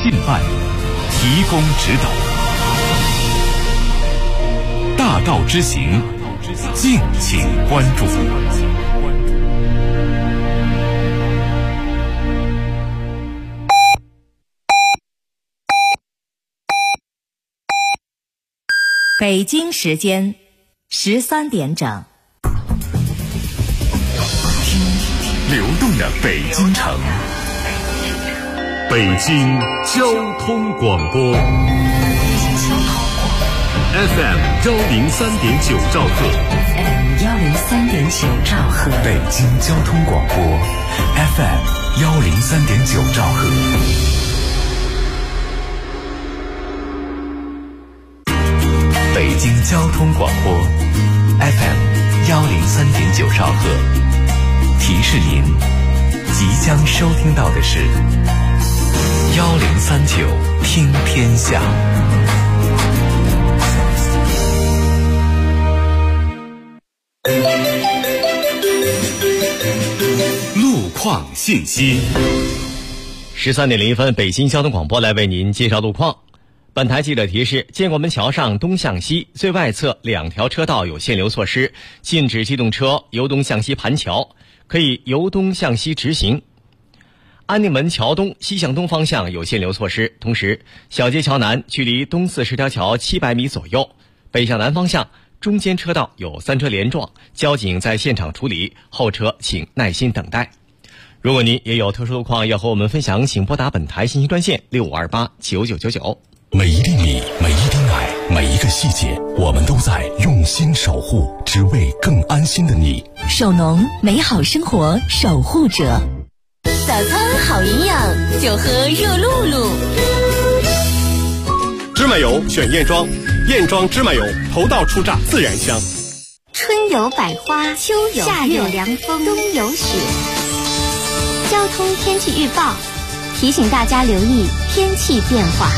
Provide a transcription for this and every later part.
信办，提供指导。大道之行，敬请关注。 北京时间13点整。 听流动的北京城，北京交通广播 FM 103.9兆赫， 103.9兆赫， 北京交通广播 FM 103.9兆赫。北京交通广播 FM 103.9兆赫，提示您即将收听到的是1039听天下。路况信息。 13点01分，北京交通广播来为您介绍路况。本台记者提示：建国门桥上东向西最外侧2条车道有限流措施，禁止机动车由东向西盘桥，可以由东向西直行。安定门桥东西向东方向有限流措施，同时小街桥南距离东四十条桥700米左右，北向南方向中间车道有3车连撞，交警在现场处理，后车请耐心等待。如果您也有特殊路况要和我们分享，请拨打本台信息专线65289999。 每一粒米，每一滴奶，每一个细节，我们都在用心守护，只为更安心的你。 守农，美好生活守护者。 早餐好营养，就喝热露露。 芝麻油选燕庄，燕庄芝麻油头道初榨，自然香。 春有百花，秋有夏有凉风，冬有雪。交通天气预报提醒大家留意天气变化。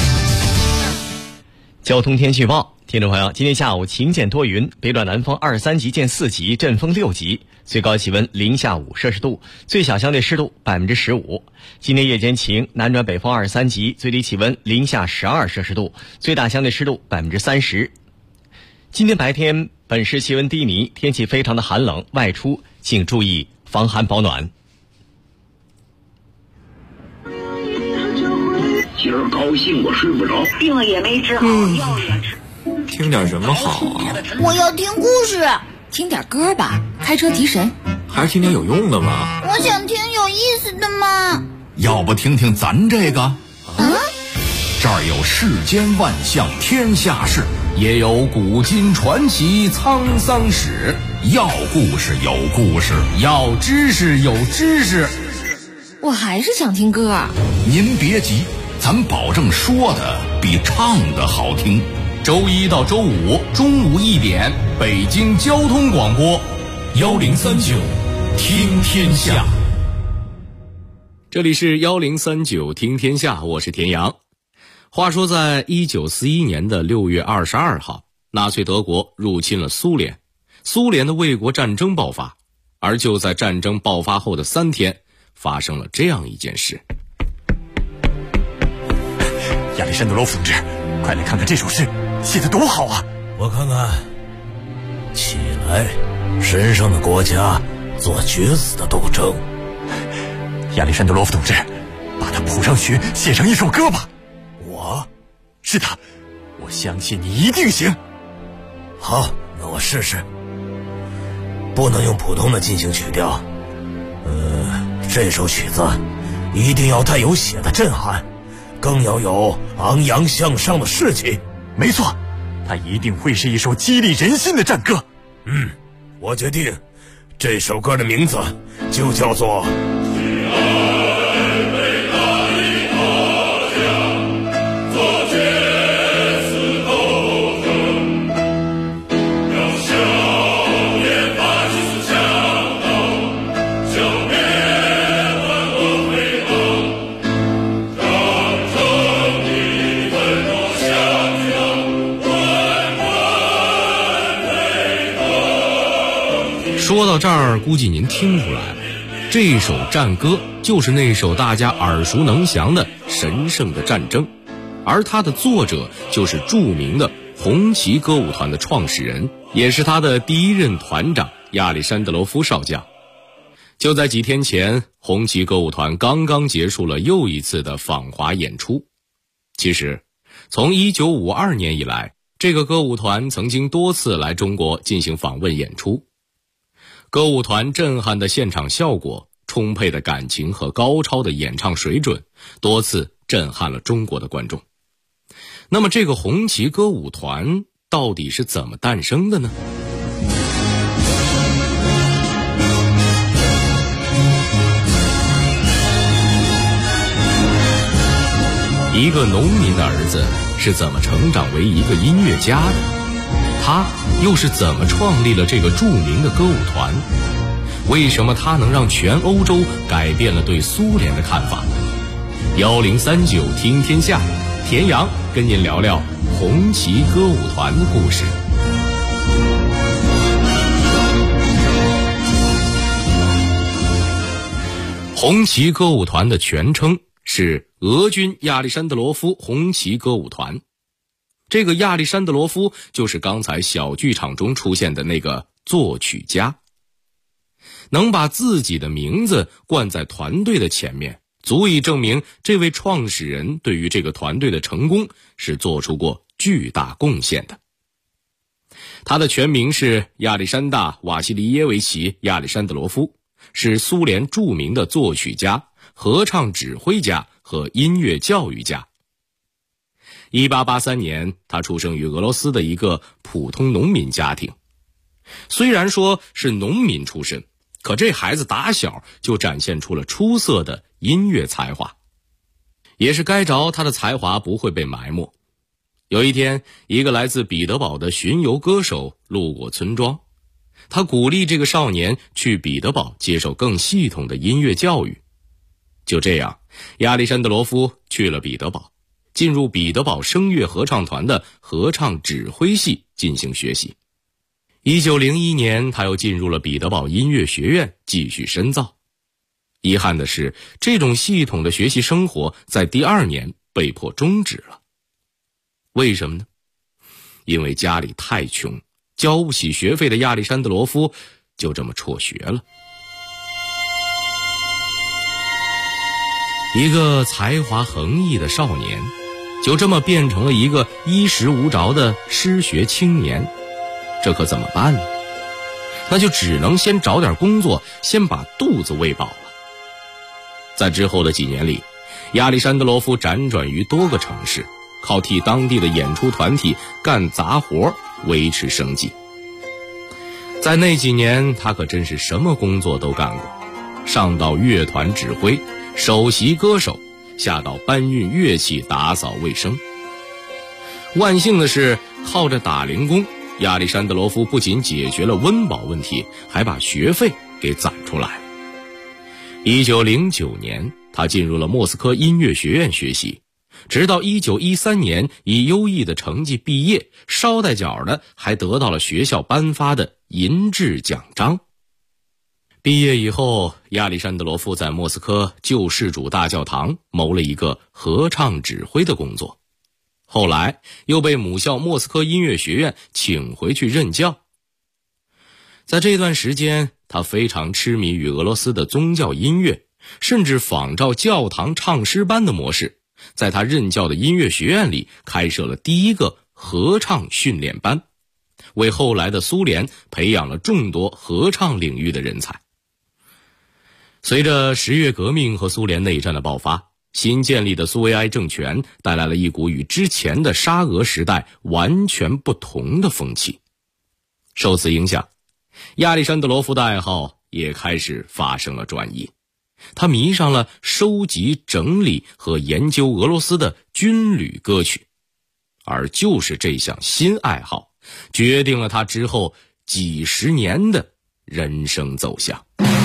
交通天气预报，听众朋友，今天下午晴见多云，北转南风23级见4级，阵风6级，最高气温零下5摄氏度，最小相对湿度15%。今天夜间晴，南转北风23级，最低气温零下12摄氏度，最大相对湿度30%。今天白天本市气温低迷，天气非常的寒冷，外出请注意防寒保暖。 今儿高兴我睡不着， 病了也没治好，药也吃。 听点什么好啊？ 我要听故事。 听点歌吧，开车提神。 还是听点有用的吧。 我想听有意思的嘛。 要不听听咱这个？这儿有世间万象天下事，也有古今传奇沧桑史。要故事有故事，要知识有知识。 我还是想听歌。 您别急，咱保证说的比唱的好听。周1到周5中午1点，北京交通广播1039听天下。 这里是1039听天下，我是田阳。话说在1941年的6月22号，纳粹德国入侵了苏联，苏联的卫国战争爆发。而就在战争爆发后的3天，发生了这样一件事。 亚历山德罗夫同志，快来看看这首诗，写得多好啊！ 我看看。起来，神圣的国家做决死的斗争。 亚历山德罗夫同志，把它谱上曲，写成一首歌吧。 我？ 是的，我相信你一定行。 好，那我试试。不能用普通的进行曲调，这首曲子一定要带有血的震撼，更要有昂扬向上的士气。 没错，它一定会是一首激励人心的战歌。 我决定这首歌的名字就叫做说到这儿，估计您听出来了，这首战歌就是那首大家耳熟能详的神圣的战争，而它的作者就是著名的红旗歌舞团的创始人，也是他的第一任团长亚历山德罗夫少将。就在几天前，红旗歌舞团刚刚结束了又一次的访华演出。其实从1952年以来，这个歌舞团曾经多次来中国进行访问演出。歌舞团震撼的现场效果，充沛的感情和高超的演唱水准，多次震撼了中国的观众。那么这个红旗歌舞团到底是怎么诞生的呢？一个农民的儿子是怎么成长为一个音乐家的？他又是怎么创立了这个著名的歌舞团？为什么他能让全欧洲改变了对苏联的看法？1039听天下，田阳跟您聊聊红旗歌舞团的故事。红旗歌舞团的全称是俄军亚历山德罗夫红旗歌舞团。这个亚历山德罗夫就是刚才小剧场中出现的那个作曲家。能把自己的名字冠在团队的前面，足以证明这位创始人对于这个团队的成功是做出过巨大贡献的。他的全名是亚历山大·瓦西里耶维奇·亚历山德罗夫，是苏联著名的作曲家、合唱指挥家和音乐教育家。1883年，他出生于俄罗斯的一个普通农民家庭。虽然说是农民出身，可这孩子打小就展现出了出色的音乐才华，也是该着他的才华不会被埋没。有一天，一个来自彼得堡的巡游歌手路过村庄，他鼓励这个少年去彼得堡接受更系统的音乐教育。就这样，亚历山德罗夫去了彼得堡，进入彼得堡声乐合唱团的合唱指挥系进行学习。1901年，他又进入了彼得堡音乐学院继续深造。遗憾的是，这种系统的学习生活在第2年被迫终止了。为什么呢？因为家里太穷，交不起学费的亚历山德罗夫就这么辍学了。一个才华横溢的少年，就这么变成了一个衣食无着的失学青年。这可怎么办呢？那就只能先找点工作，先把肚子喂饱了。在之后的几年里，亚历山德罗夫辗转于多个城市，靠替当地的演出团体干杂活维持生计。在那几年，他可真是什么工作都干过，上到乐团指挥、首席歌手，下到搬运乐器、打扫卫生。万幸的是，靠着打零工，亚历山德罗夫不仅解决了温饱问题，还把学费给攒出来了。1909年，他进入了莫斯科音乐学院学习，直到1913年以优异的成绩毕业，捎带脚的还得到了学校颁发的银质奖章。毕业以后，亚历山德罗夫在莫斯科救世主大教堂谋了一个合唱指挥的工作，后来又被母校莫斯科音乐学院请回去任教。在这段时间，他非常痴迷于俄罗斯的宗教音乐，甚至仿照教堂唱诗班的模式，在他任教的音乐学院里开设了第一个合唱训练班，为后来的苏联培养了众多合唱领域的人才。随着十月革命和苏联内战的爆发，新建立的苏维埃政权带来了一股与之前的沙俄时代完全不同的风气。受此影响，亚历山德罗夫的爱好也开始发生了转移，他迷上了收集、整理和研究俄罗斯的军旅歌曲，而就是这项新爱好，决定了他之后几十年的人生走向。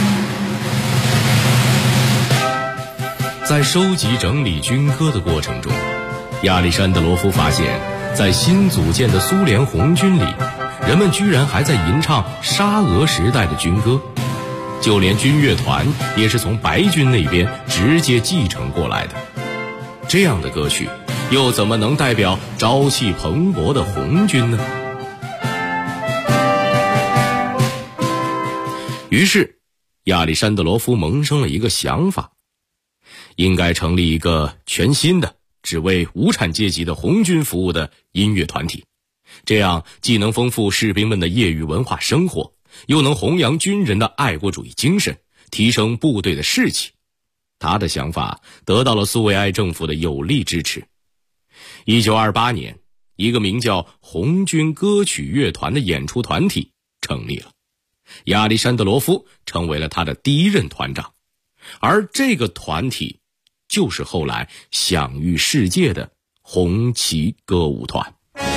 在收集整理军歌的过程中，亚历山德罗夫发现，在新组建的苏联红军里，人们居然还在吟唱沙俄时代的军歌，就连军乐团也是从白军那边直接继承过来的。 这样的歌曲又怎么能代表朝气蓬勃的红军呢？于是亚历山德罗夫萌生了一个想法，应该成立一个全新的只为无产阶级的红军服务的音乐团体，这样既能丰富士兵们的业余文化生活，又能弘扬军人的爱国主义精神，提升部队的士气。他的想法得到了苏维埃政府的有力支持。1928年，一个名叫红军歌曲乐团的演出团体成立了，亚历山德罗夫成为了他的第一任团长，而这个团体就是后来享誉世界的红旗歌舞团。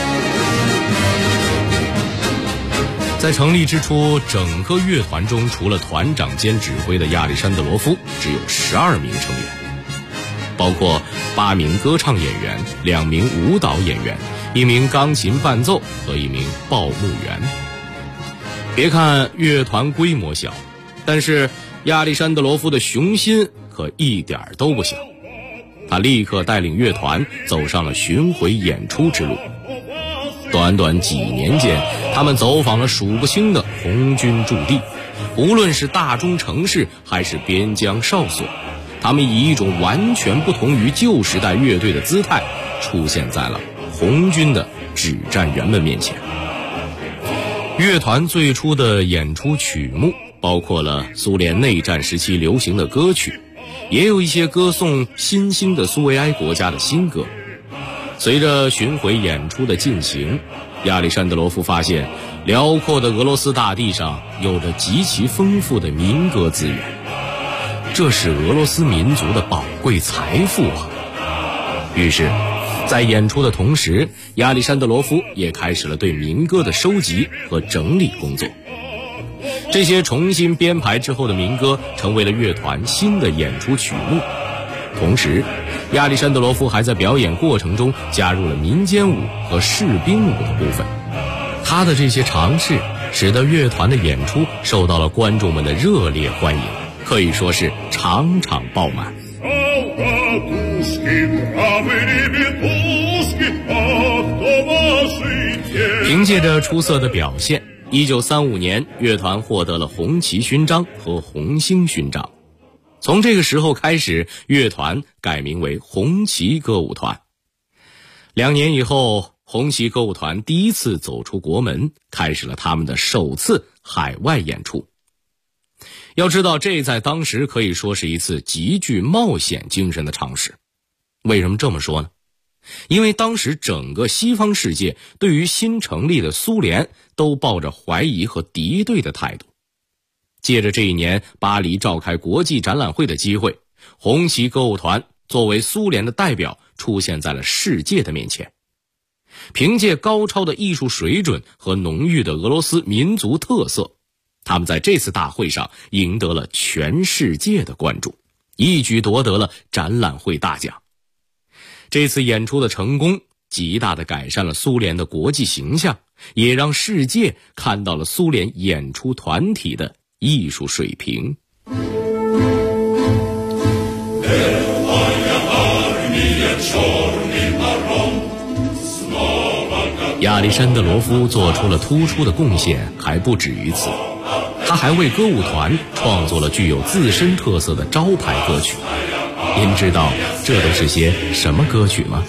在成立之初，整个乐团中除了团长兼指挥的亚历山德罗夫，只有12名成员，包括8名歌唱演员、2名舞蹈演员、1名钢琴伴奏和1名报幕员。别看乐团规模小，但是亚历山德罗夫的雄心可一点都不小。他立刻带领乐团走上了巡回演出之路。短短几年间，他们走访了数不清的红军驻地，无论是大中城市还是边疆哨所，他们以一种完全不同于旧时代乐队的姿态出现在了红军的指战员们面前。乐团最初的演出曲目包括了苏联内战时期流行的歌曲，也有一些歌颂新兴的苏维埃国家的新歌。随着巡回演出的进行，亚历山德罗夫发现辽阔的俄罗斯大地上有着极其丰富的民歌资源，这是俄罗斯民族的宝贵财富啊！于是在演出的同时，亚历山德罗夫也开始了对民歌的收集和整理工作。这些重新编排之后的民歌成为了乐团新的演出曲目。同时，亚历山德罗夫还在表演过程中加入了民间舞和士兵舞的部分。他的这些尝试使得乐团的演出受到了观众们的热烈欢迎，可以说是场场爆满。凭借着出色的表现，1935年乐团获得了红旗勋章和红星勋章。从这个时候开始，乐团改名为红旗歌舞团。2年以后，红旗歌舞团第一次走出国门，开始了他们的首次海外演出。要知道，这在当时可以说是一次极具冒险精神的尝试。为什么这么说呢？因为当时整个西方世界对于新成立的苏联都抱着怀疑和敌对的态度。借着这一年巴黎召开国际展览会的机会，红旗歌舞团作为苏联的代表出现在了世界的面前。凭借高超的艺术水准和浓郁的俄罗斯民族特色，他们在这次大会上赢得了全世界的关注，一举夺得了展览会大奖。这次演出的成功极大地改善了苏联的国际形象，也让世界看到了苏联演出团体的艺术水平。亚历山德罗夫做出了突出的贡献还不止于此，他还为歌舞团创作了具有自身特色的招牌歌曲。您知道这都是些什么歌曲吗？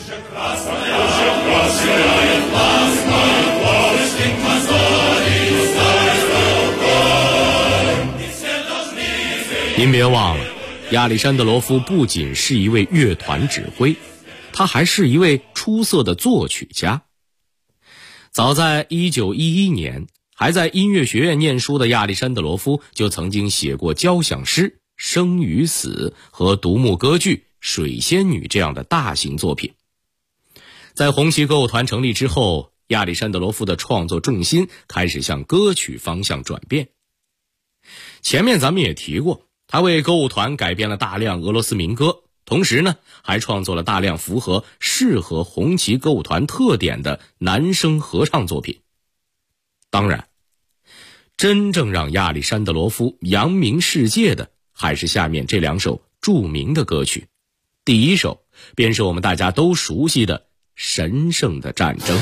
您别忘了，亚历山德罗夫不仅是一位乐团指挥，他还是一位出色的作曲家。早在1911年，还在音乐学院念书的亚历山德罗夫就曾经写过交响诗《生与死》和独幕歌剧《水仙女》这样的大型作品。在红旗歌舞团成立之后，亚历山德罗夫的创作重心开始向歌曲方向转变。前面咱们也提过，他为歌舞团改编了大量俄罗斯民歌，同时呢，还创作了大量符合适合红旗歌舞团特点的男声合唱作品。当然，真正让亚历山德罗夫扬名世界的还是下面这2首著名的歌曲。第一首便是我们大家都熟悉的神圣的战争。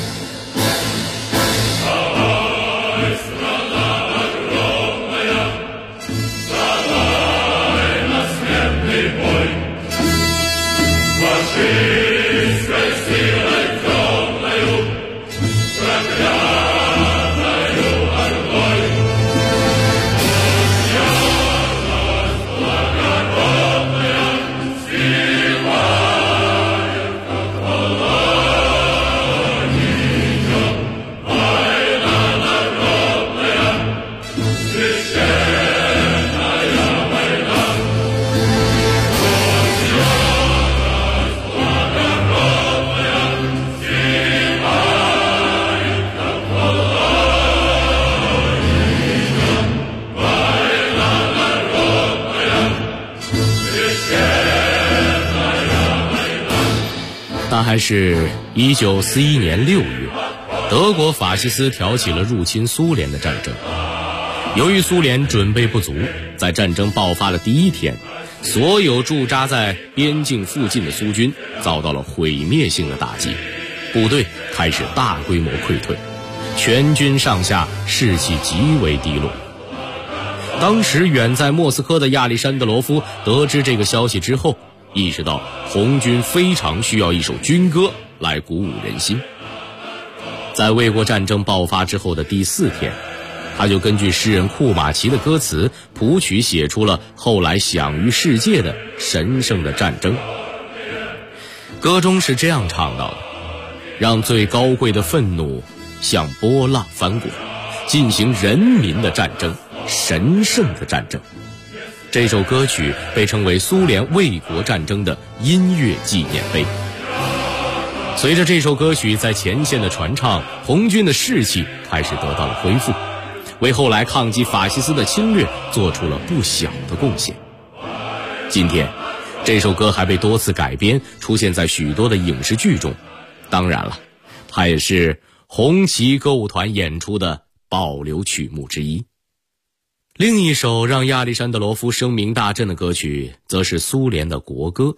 那还是1941年6月，德国法西斯挑起了入侵苏联的战争。由于苏联准备不足，在战争爆发的第一天，所有驻扎在边境附近的苏军遭到了毁灭性的打击，部队开始大规模溃退，全军上下士气极为低落。当时远在莫斯科的亚历山德罗夫得知这个消息之后，意识到红军非常需要一首军歌来鼓舞人心。在卫国战争爆发之后的第4天，他就根据诗人库马奇的歌词谱曲写出了后来享誉世界的神圣的战争。歌中是这样唱到的：让最高贵的愤怒像波浪翻滚，进行人民的战争，神圣的战争。这首歌曲被称为苏联卫国战争的音乐纪念碑。随着这首歌曲在前线的传唱，红军的士气开始得到了恢复，为后来抗击法西斯的侵略做出了不小的贡献。今天这首歌还被多次改编，出现在许多的影视剧中。当然了，它也是红旗歌舞团演出的保留曲目之一。另一首让亚历山德罗夫声名大振的歌曲，则是苏联的国歌。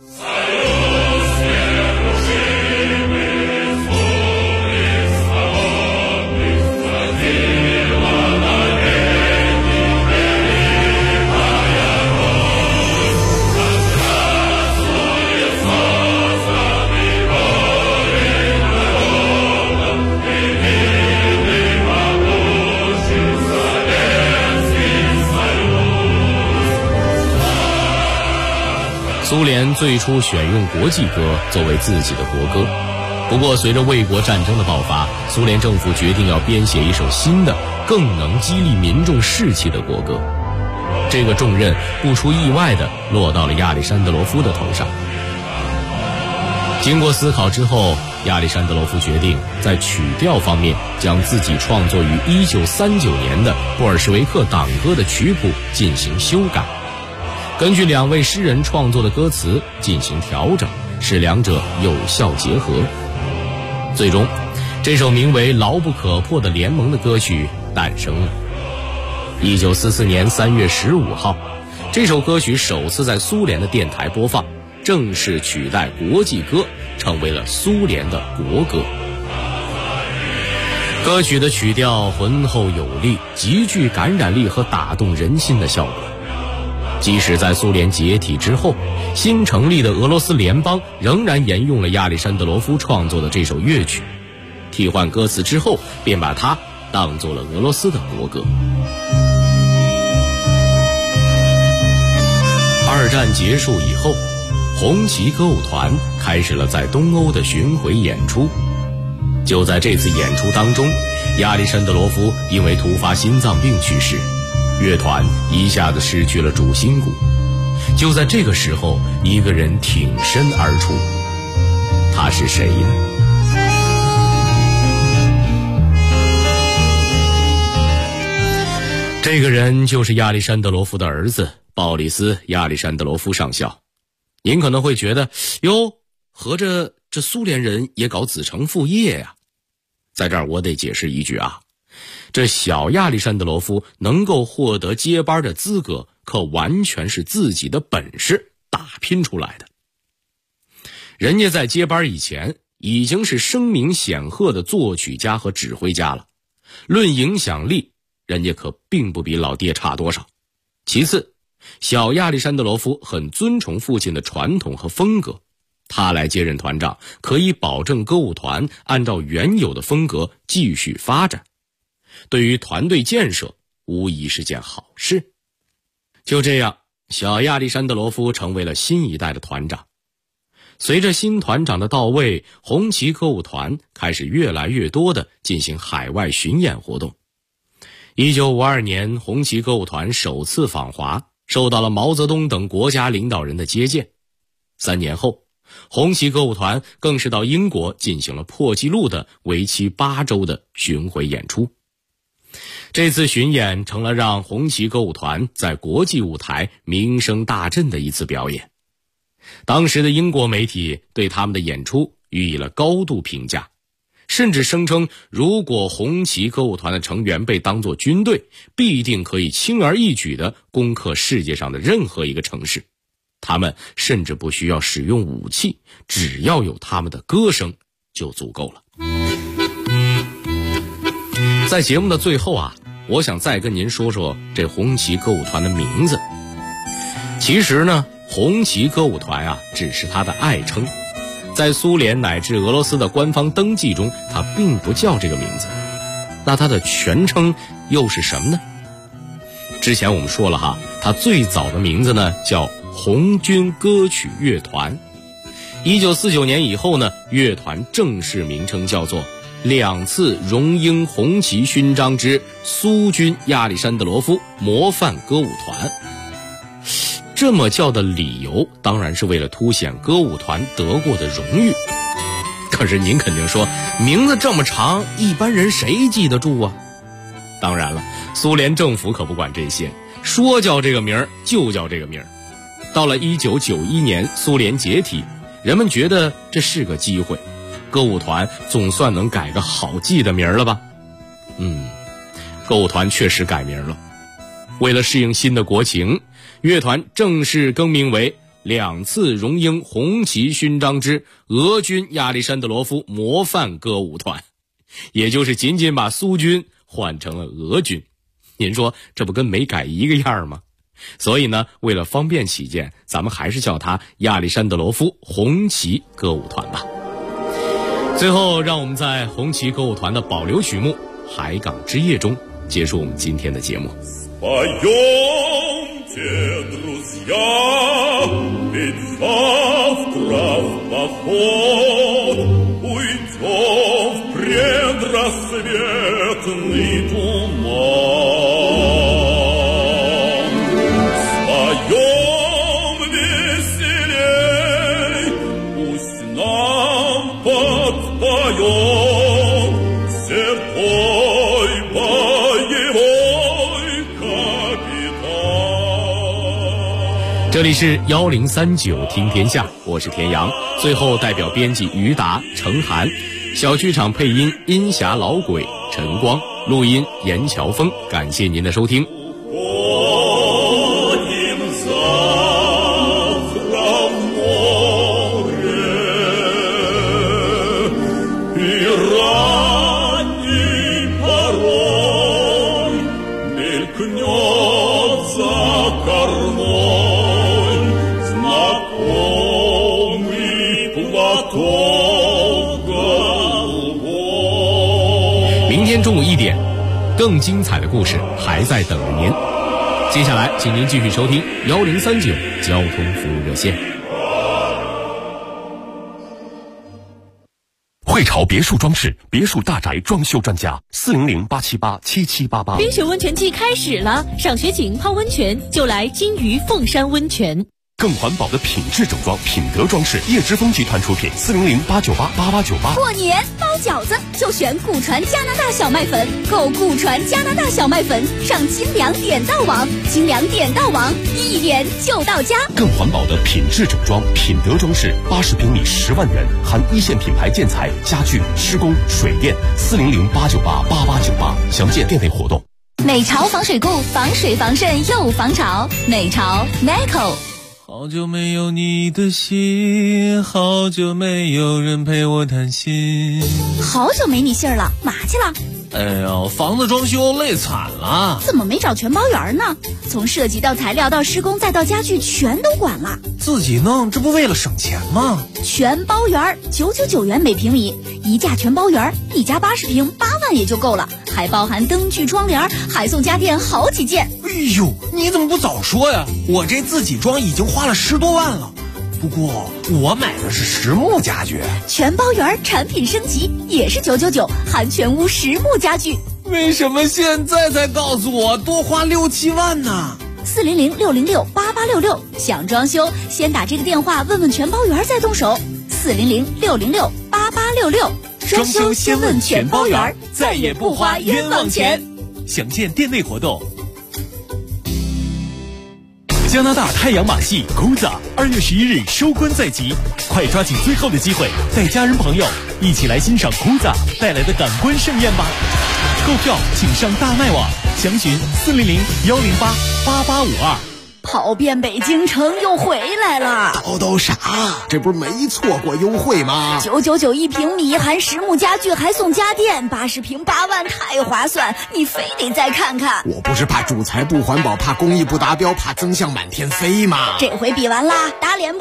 苏联最初选用国际歌作为自己的国歌，不过随着卫国战争的爆发，苏联政府决定要编写一首新的、更能激励民众士气的国歌。这个重任不出意外地落到了亚历山德罗夫的头上。经过思考之后，亚历山德罗夫决定在曲调方面将自己创作于1939年的布尔什维克党歌的曲谱进行修改，根据2位诗人创作的歌词进行调整，使两者有效结合。最终，这首名为《牢不可破的联盟》的歌曲诞生了。1944年3月15号，这首歌曲首次在苏联的电台播放，正式取代国际歌，成为了苏联的国歌。歌曲的曲调浑厚有力，极具感染力和打动人心的效果。即使在苏联解体之后，新成立的俄罗斯联邦仍然沿用了亚历山德罗夫创作的这首乐曲，替换歌词之后，便把它当作了俄罗斯的国歌。2战结束以后，红旗歌舞团开始了在东欧的巡回演出。就在这次演出当中，亚历山德罗夫因为突发心脏病去世，乐团一下子失去了主心骨。就在这个时候，一个人挺身而出，他是谁呢？这个人就是亚历山德罗夫的儿子鲍里斯·亚历山德罗夫上校。您可能会觉得，哟，合着这苏联人也搞子承父业呀？在这儿我得解释一句啊，这小亚历山德罗夫能够获得接班的资格，可完全是自己的本事打拼出来的。 人家在接班以前已经是声名显赫的作曲家和指挥家了，论影响力，人家可并不比老爹差多少。其次，小亚历山德罗夫很尊崇父亲的传统和风格，他来接任团长，可以保证歌舞团按照原有的风格继续发展，对于团队建设无疑是件好事。就这样，小亚历山德罗夫成为了新一代的团长。随着新团长的到位，红旗歌舞团开始越来越多地进行海外巡演活动。1952年，红旗歌舞团首次访华，受到了毛泽东等国家领导人的接见。3年后，红旗歌舞团更是到英国进行了破纪录的为期8周的巡回演出。这次巡演成了让红旗歌舞团在国际舞台名声大振的一次表演。当时的英国媒体对他们的演出予以了高度评价，甚至声称如果红旗歌舞团的成员被当作军队，必定可以轻而易举地攻克世界上的任何一个城市。他们甚至不需要使用武器，只要有他们的歌声就足够了。在节目的最后啊，我想再跟您说说这红旗歌舞团的名字。其实呢，红旗歌舞团啊只是它的爱称，在苏联乃至俄罗斯的官方登记中，它并不叫这个名字。那它的全称又是什么呢？之前我们说了哈，它最早的名字呢叫红军歌曲乐团。1949年以后呢，乐团正式名称叫做2次荣膺红旗勋章之苏军亚历山德罗夫模范歌舞团。这么叫的理由当然是为了凸显歌舞团得过的荣誉。可是您肯定说，名字这么长，一般人谁记得住啊？当然了，苏联政府可不管这些，说叫这个名儿就叫这个名儿。到了1991年苏联解体，人们觉得这是个机会，歌舞团总算能改个好记的名儿了吧？歌舞团确实改名了。为了适应新的国情，乐团正式更名为2次荣膺红旗勋章之俄军亚历山德罗夫模范歌舞团，也就是仅仅把苏军换成了俄军。您说这不跟没改一个样吗？所以呢，为了方便起见，咱们还是叫它亚历山德罗夫红旗歌舞团吧。最后，让我们在红旗歌舞团的保留曲目《海港之夜》中结束我们今天的节目。这里是1039听天下，我是田阳。最后代表编辑于达、程涵，小剧场配音音霞老鬼、陈光，录音严乔峰。感谢您的收听。明天中午1点，更精彩的故事还在等着您。接下来，请您继续收听1039交通服务热线。 汇潮别墅装饰，别墅大宅装修专家，400-878-7788。 冰雪温泉季开始了，赏雪景、泡温泉就来金鱼凤山温泉。 更环保的品质整装，品德装饰，叶之峰集团出品，400-898-8898。 过年包饺子就选古传加拿大小麦粉，购古传加拿大小麦粉上精良点到网，精良点到网，1点就到家。 更环保的品质整装，品德装饰，80平米10万元，含一线品牌建材、家具、施工、水电，400-898-8898。详见店内活动。 美潮防水固，防水防渗又防潮，美潮 Meco。 好久没有你的信，好久没有人陪我谈心。 好久没你信儿了，嘛去了？ 哎呀，房子装修累惨了。 怎么没找全包员呢？从设计到材料到施工再到家具全都管了。 自己弄，这不为了省钱吗？ 全包员999元每平米，一价全包员，一家80平8万也就够了，还包含灯具窗帘，还送家电好几件。 哎呦，你怎么不早说呀？我这自己装已经花了10多万了。不过我买的是实木家具， 全包员产品升级也是999，含全屋实木家具。 为什么现在才告诉我多花6、7万呢 ？400-606-8866，想装修先打这个电话问问全包员再动手。400-606-8866， 装修先问全包员，再也不花冤枉钱。详见店内活动。加拿大太阳马戏 Kuza 2月11日收官在即，快抓紧最后的机会，带家人朋友一起来欣赏 Kuza 带来的感官盛宴吧！购票请上大麦网，详询400-108-8852。 跑遍北京城又回来了， 叨啥？这不是没错过优惠吗 ？999一平米，含实木家具，还送家电，80平8万，太划算！你非得再看看。 我不是怕主材不环保，怕工艺不达标，怕增项满天飞吗？ 这回比完啦，打脸不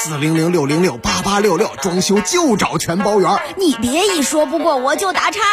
？400-606-8866，装修就找全包员。 你别一说不过我就打岔。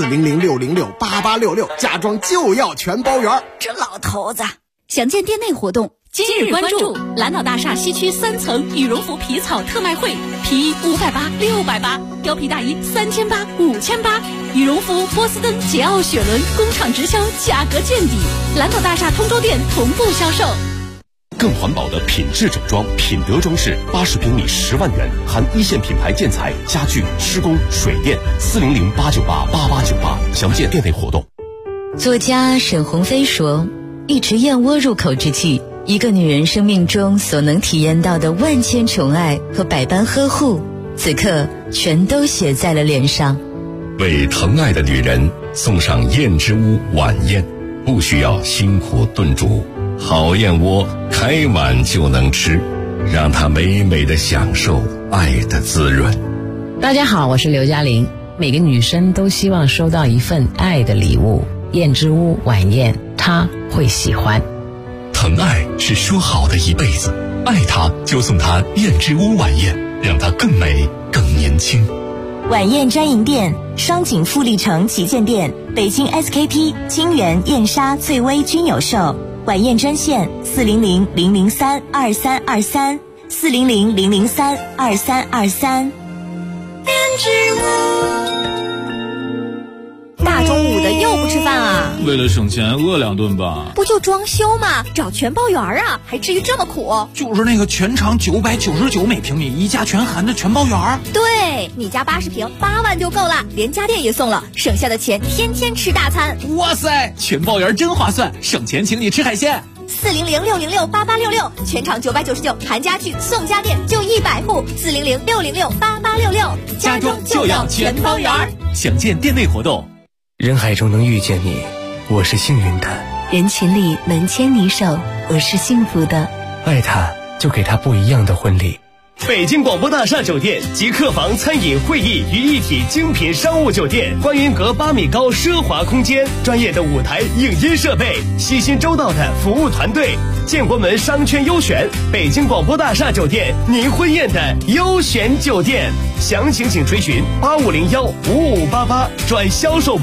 400-606-8866，家装就要全包员。 这老头子，详见店内活动。 今日关注蓝岛大厦西区3层羽绒服皮草特卖会，皮衣580、680，貂皮大衣3800、5800，羽绒服波司登、桀骜、雪伦工厂直销，价格见底。蓝岛大厦通州店同步销售。 更环保的品质整装，品德装饰，80平米10万元，含一线品牌建材、家具、施工、水电。400-898-8898，详见店内活动。 作家沈鸿飞说，一池燕窝入口之际，一个女人生命中所能体验到的万千宠爱和百般呵护，此刻全都写在了脸上。 为疼爱的女人送上燕之屋晚宴，不需要辛苦炖煮，好燕窝开碗就能吃，让她美美的享受爱的滋润。 大家好，我是刘嘉玲。每个女生都希望收到一份爱的礼物，燕之屋晚宴她会喜欢。 疼爱是说好的一辈子，爱她就送她燕之屋晚宴，让她更美更年轻。 晚宴专营店：双井富力城旗舰店、北京 SKP、金源、燕莎、翠微均有售。晚宴专线400-003-2323 400-003-2323。 燕之屋。大中午的又不吃饭啊？ 为了省钱饿2顿吧。 不就装修吗？找全包员啊，还至于这么苦？ 就是那个全长999每平米，一家全含的全包员。 对，你家80平8万就够了，连家电也送了，省下的钱天天吃大餐。 哇塞，全包员真划算，省钱请你吃海鲜。 400-606-8866，全场999，含家具送家电，就100户。400-606-8866， 家装就要全包员。详见店内活动。 人海中能遇见你，我是幸运的； 人群里能牵你手，我是幸福的。 爱他，就给他不一样的婚礼。 北京广播大厦酒店集客房、餐饮、会议于一体精品商务酒店，观云阁8米高奢华空间，专业的舞台影音设备，悉心周到的服务团队，建国门商圈优选，北京广播大厦酒店，您婚宴的优选酒店。详情请垂询8501-5588转销售部。